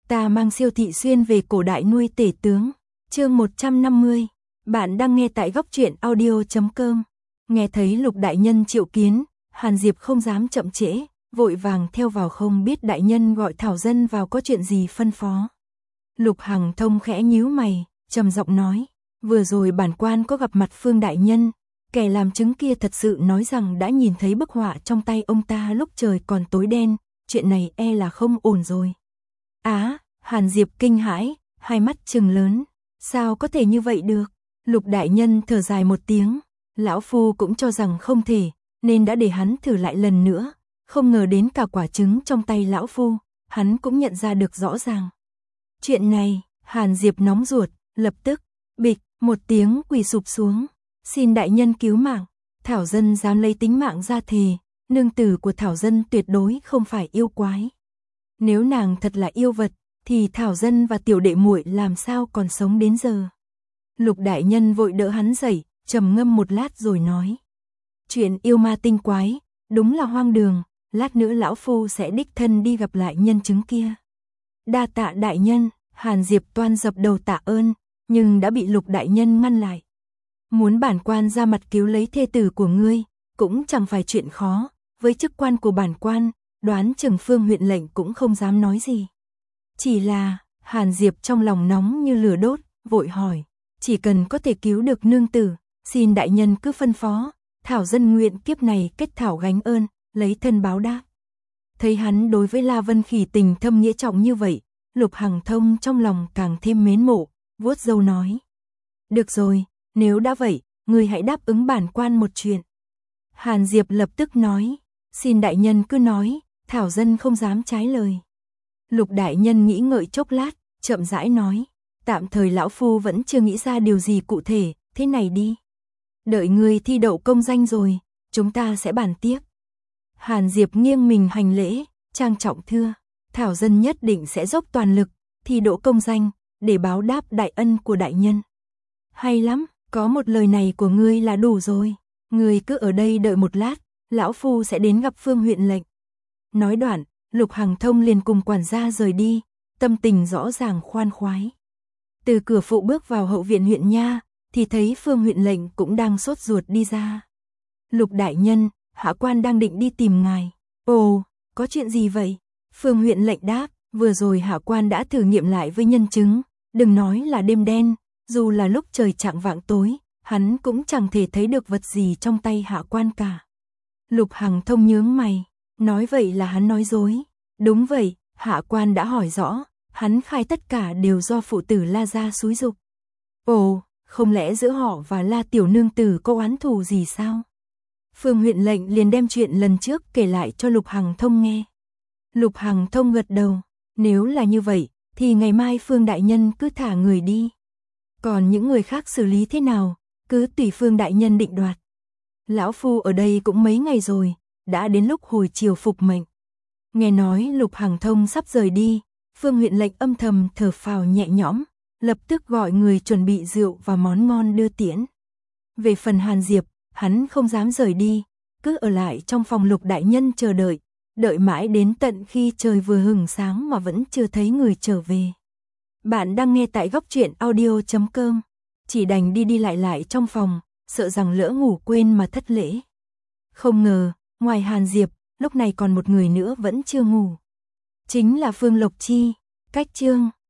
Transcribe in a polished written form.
Ta mang Siêu thị xuyên về cổ đại nuôi tể tướng. Chương 150. Bạn đang nghe tại góc truyện audio.com. Nghe thấy Lục đại nhân triệu kiến, Hàn Diệp không dám chậm trễ, vội vàng theo vào, không biết đại nhân gọi Thảo dân vào có chuyện gì phân phó. Lục Hằng Thông khẽ nhíu mày, trầm giọng nói, vừa rồi bản quan có gặp mặt Phương đại nhân, kẻ làm chứng kia thật sự nói rằng đã nhìn thấy bức họa trong tay ông ta lúc trời còn tối đen, chuyện này e là không ổn rồi. Á, Hàn Diệp kinh hãi, hai mắt trừng lớn, sao có thể như vậy được? Lục đại nhân thở dài một tiếng, lão phu cũng cho rằng không thể, nên đã để hắn thử lại lần nữa, không ngờ đến cả quả trứng trong tay lão phu, hắn cũng nhận ra được rõ ràng. Chuyện này, Hàn Diệp nóng ruột, lập tức, bịch, một tiếng quỳ sụp xuống, xin đại nhân cứu mạng, Thảo dân dám lấy tính mạng ra thề, nương tử của Thảo dân tuyệt đối không phải yêu quái. Nếu nàng thật là yêu vật, thì Thảo dân và tiểu đệ muội làm sao còn sống đến giờ. Lục đại nhân vội đỡ hắn dậy, trầm ngâm một lát rồi nói. Chuyện yêu ma tinh quái, đúng là hoang đường, lát nữa lão phu sẽ đích thân đi gặp lại nhân chứng kia. Đa tạ đại nhân, Hàn Diệp toan dập đầu tạ ơn, nhưng đã bị Lục đại nhân ngăn lại. Muốn bản quan ra mặt cứu lấy thê tử của ngươi, cũng chẳng phải chuyện khó, với chức quan của bản quan, đoán chừng Phương huyện lệnh cũng không dám nói gì. Chỉ là, Hàn Diệp trong lòng nóng như lửa đốt, vội hỏi, chỉ cần có thể cứu được nương tử, xin đại nhân cứ phân phó, Thảo dân nguyện kiếp này kết thảo gánh ơn, lấy thân báo đáp. Thấy hắn đối với La Vân Khỉ tình thâm nghĩa trọng như vậy, Lục Hằng Thông trong lòng càng thêm mến mộ, vuốt râu nói. Được rồi, nếu đã vậy, người hãy đáp ứng bản quan một chuyện. Hàn Diệp lập tức nói, xin đại nhân cứ nói, Thảo dân không dám trái lời. Lục đại nhân nghĩ ngợi chốc lát, chậm rãi nói, tạm thời lão phu vẫn chưa nghĩ ra điều gì cụ thể, thế này đi. Đợi người thi đậu công danh rồi, chúng ta sẽ bàn tiếp. Hàn Diệp nghiêng mình hành lễ, trang trọng thưa, Thảo dân nhất định sẽ dốc toàn lực, thi đỗ công danh, để báo đáp đại ân của đại nhân. Hay lắm, có một lời này của ngươi là đủ rồi, ngươi cứ ở đây đợi một lát, lão phu sẽ đến gặp Phương huyện lệnh. Nói đoạn, Lục Hằng Thông liền cùng quản gia rời đi, tâm tình rõ ràng khoan khoái. Từ cửa phụ bước vào hậu viện huyện nha, thì thấy Phương huyện lệnh cũng đang sốt ruột đi ra. Lục đại nhân, hạ quan đang định đi tìm ngài. Ồ, có chuyện gì vậy? Phương huyện lệnh đáp, vừa rồi hạ quan đã thử nghiệm lại với nhân chứng, đừng nói là đêm đen, dù là lúc trời chạng vạng tối, hắn cũng chẳng thể thấy được vật gì trong tay hạ quan cả. Lục Hằng Thông nhướng mày, nói vậy là hắn nói dối. Đúng vậy, hạ quan đã hỏi rõ, hắn khai tất cả đều do phụ tử La gia xúi giục. Ồ, không lẽ giữa họ và La tiểu nương tử có oán thù gì sao? Phương huyện lệnh liền đem chuyện lần trước kể lại cho Lục Hằng Thông nghe. Lục Hằng Thông gật đầu, nếu là như vậy, thì ngày mai Phương đại nhân cứ thả người đi. Còn những người khác xử lý thế nào, cứ tùy Phương đại nhân định đoạt. Lão phu ở đây cũng mấy ngày rồi, đã đến lúc hồi chiều phục mệnh. Nghe nói Lục Hằng Thông sắp rời đi, Phương huyện lệnh âm thầm thở phào nhẹ nhõm, lập tức gọi người chuẩn bị rượu và món ngon đưa tiễn. Về phần Hàn Diệp, hắn không dám rời đi, cứ ở lại trong phòng Lục đại nhân chờ đợi, đợi mãi đến tận khi trời vừa hừng sáng mà vẫn chưa thấy người trở về. Bạn đang nghe tại góc truyện audio.com, chỉ đành đi lại trong phòng, sợ rằng lỡ ngủ quên mà thất lễ. Không ngờ, ngoài Hàn Diệp, lúc này còn một người nữa vẫn chưa ngủ. Chính là Phương Lộc Chi. Cách chương